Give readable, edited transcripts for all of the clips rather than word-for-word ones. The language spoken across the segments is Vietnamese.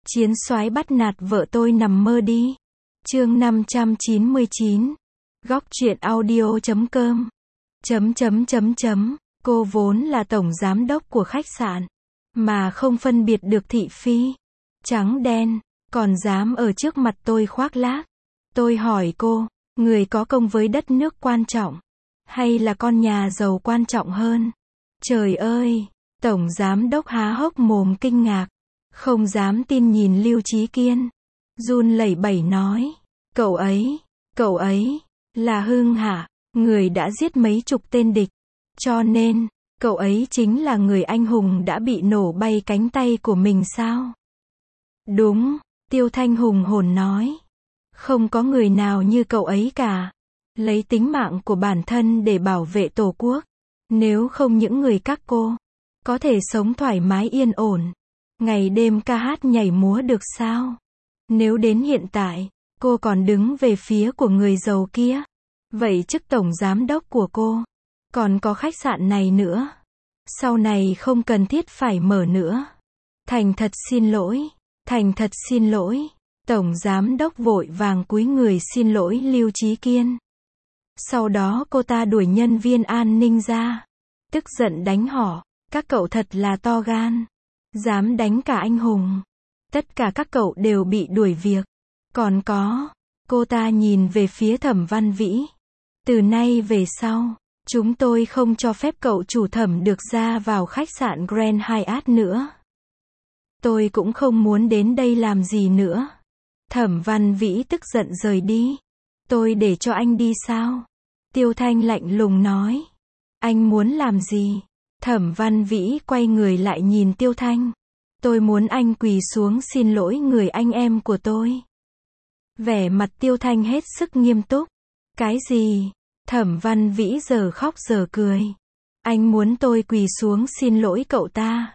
Chiến soái bắt nạt vợ tôi nằm mơ đi. Chương 599. Góc truyện audio.com. Cô vốn là tổng giám đốc của khách sạn, mà không phân biệt được thị phi, trắng đen, còn dám ở trước mặt tôi khoác lác. Tôi hỏi cô, người có công với đất nước quan trọng, hay là con nhà giàu quan trọng hơn? Trời ơi! Tổng giám đốc há hốc mồm kinh ngạc, không dám tin nhìn Lưu Chí Kiên. Run lẩy bẩy nói, cậu ấy, là Hưng hả? Người đã giết mấy chục tên địch. Cho nên, cậu ấy chính là người anh hùng đã bị nổ bay cánh tay của mình sao? Đúng, Tiêu Thanh hùng hồn nói. Không có người nào như cậu ấy cả. Lấy tính mạng của bản thân để bảo vệ Tổ quốc. Nếu không những người các cô có thể sống thoải mái yên ổn, ngày đêm ca hát nhảy múa được sao? Nếu đến hiện tại, cô còn đứng về phía của người giàu kia, vậy chức tổng giám đốc của cô, còn có khách sạn này nữa, sau này không cần thiết phải mở nữa. Thành thật xin lỗi. Tổng giám đốc vội vàng cúi người xin lỗi Lưu Chí Kiên. Sau đó cô ta đuổi nhân viên an ninh ra, tức giận đánh họ. Các cậu thật là to gan, dám đánh cả anh hùng. Tất cả các cậu đều bị đuổi việc. Còn có, cô ta nhìn về phía Thẩm Văn Vĩ. Từ nay về sau, chúng tôi không cho phép cậu chủ Thẩm được ra vào khách sạn Grand Hyatt nữa. Tôi cũng không muốn đến đây làm gì nữa. Thẩm Văn Vĩ tức giận rời đi. Tôi để cho anh đi sao? Tiêu Thanh lạnh lùng nói. Anh muốn làm gì? Thẩm Văn Vĩ quay người lại nhìn Tiêu Thanh. Tôi muốn anh quỳ xuống xin lỗi người anh em của tôi. Vẻ mặt Tiêu Thanh hết sức nghiêm túc. Cái gì? Thẩm Văn Vĩ giờ khóc giờ cười. Anh muốn tôi quỳ xuống xin lỗi cậu ta.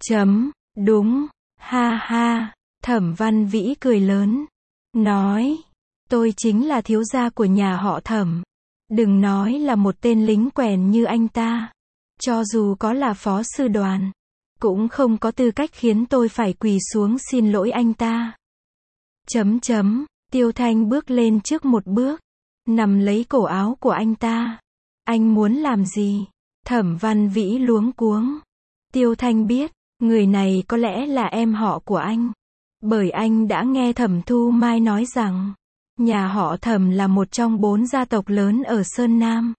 Đúng, ha ha. Thẩm Văn Vĩ cười lớn. Nói, tôi chính là thiếu gia của nhà họ Thẩm. Đừng nói là một tên lính quèn như anh ta. Cho dù có là phó sư đoàn, cũng không có tư cách khiến tôi phải quỳ xuống xin lỗi anh ta. Tiêu Thanh bước lên trước một bước, nắm lấy cổ áo của anh ta. Anh muốn làm gì? Thẩm Văn Vĩ luống cuống. Tiêu Thanh biết, người này có lẽ là em họ của anh. Bởi anh đã nghe Thẩm Thu Mai nói rằng, nhà họ Thẩm là một trong 4 gia tộc lớn ở Sơn Nam.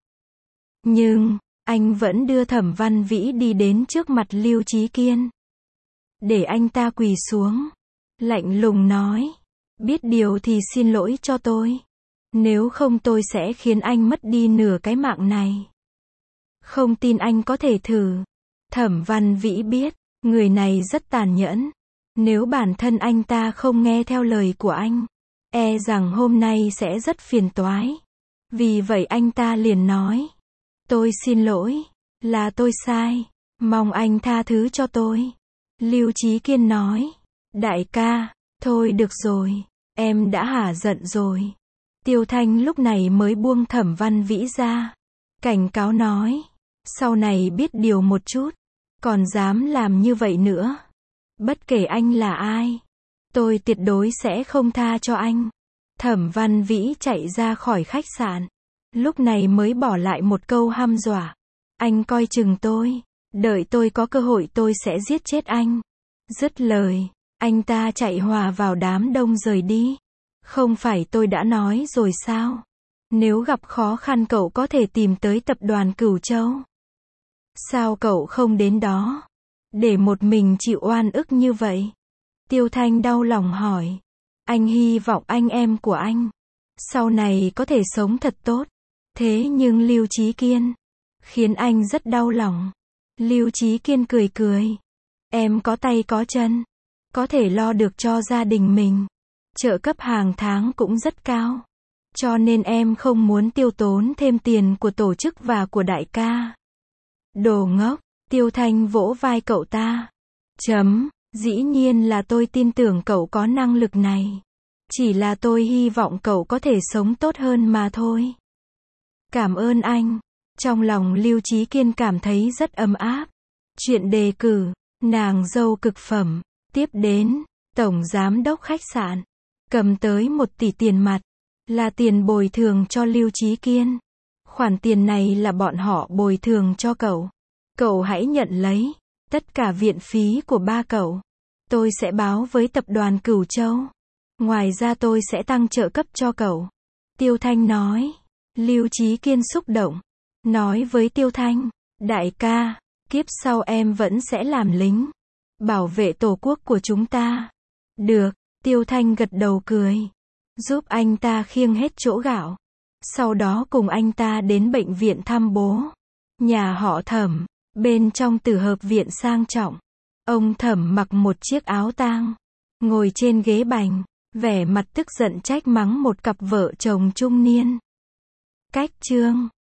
Nhưng, anh vẫn đưa Thẩm Văn Vĩ đi đến trước mặt Lưu Chí Kiên, để anh ta quỳ xuống, lạnh lùng nói, biết điều thì xin lỗi cho tôi. Nếu không tôi sẽ khiến anh mất đi nửa cái mạng này. Không tin anh có thể thử. Thẩm Văn Vĩ biết, người này rất tàn nhẫn. Nếu bản thân anh ta không nghe theo lời của anh, e rằng hôm nay sẽ rất phiền toái. Vì vậy anh ta liền nói, tôi xin lỗi, là tôi sai, mong anh tha thứ cho tôi. Lưu Chí Kiên nói, đại ca, thôi được rồi, em đã hả giận rồi. Tiêu Thanh lúc này mới buông Thẩm Văn Vĩ ra, cảnh cáo nói, sau này biết điều một chút, còn dám làm như vậy nữa. Bất kể anh là ai, tôi tuyệt đối sẽ không tha cho anh. Thẩm Văn Vĩ chạy ra khỏi khách sạn, lúc này mới bỏ lại một câu hăm dọa. Anh coi chừng tôi, đợi tôi có cơ hội tôi sẽ giết chết anh. Dứt lời, anh ta chạy hòa vào đám đông rời đi. Không phải tôi đã nói rồi sao? Nếu gặp khó khăn cậu có thể tìm tới tập đoàn Cửu Châu. Sao cậu không đến đó? Để một mình chịu oan ức như vậy? Tiêu Thanh đau lòng hỏi. Anh hy vọng anh em của anh sau này có thể sống thật tốt. Thế nhưng Lưu Chí Kiên khiến anh rất đau lòng. Lưu Chí Kiên cười cười. Em có tay có chân, có thể lo được cho gia đình mình. Trợ cấp hàng tháng cũng rất cao. Cho nên em không muốn tiêu tốn thêm tiền của tổ chức và của đại ca. Đồ ngốc. Tiêu Thanh vỗ vai cậu ta. Dĩ nhiên là tôi tin tưởng cậu có năng lực này. Chỉ là tôi hy vọng cậu có thể sống tốt hơn mà thôi. Cảm ơn anh. Trong lòng Lưu Chí Kiên cảm thấy rất ấm áp. Chuyện đề cử, nàng dâu cực phẩm. Tiếp đến, Tổng giám đốc khách sạn, cầm tới 1 tỷ tiền mặt, là tiền bồi thường cho Lưu Chí Kiên. Khoản tiền này là bọn họ bồi thường cho cậu. Cậu hãy nhận lấy, tất cả viện phí của ba cậu. Tôi sẽ báo với tập đoàn Cửu Châu. Ngoài ra tôi sẽ tăng trợ cấp cho cậu. Tiêu Thanh nói. Lưu Chí Kiên xúc động, nói với Tiêu Thanh, đại ca, kiếp sau em vẫn sẽ làm lính, bảo vệ tổ quốc của chúng ta. Được, Tiêu Thanh gật đầu cười, giúp anh ta khiêng hết chỗ gạo. Sau đó cùng anh ta đến bệnh viện thăm bố. Nhà họ Thẩm, bên trong tử hợp viện sang trọng. Ông Thẩm mặc một chiếc áo tang, ngồi trên ghế bành, vẻ mặt tức giận trách mắng một cặp vợ chồng trung niên. Cách chương